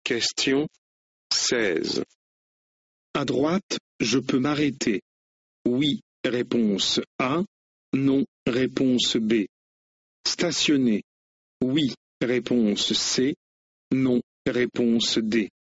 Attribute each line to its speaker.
Speaker 1: Question 16.
Speaker 2: À droite, je peux m'arrêter. Oui, réponse A. Non, réponse B. Stationner. Oui, réponse C. Non, réponse D.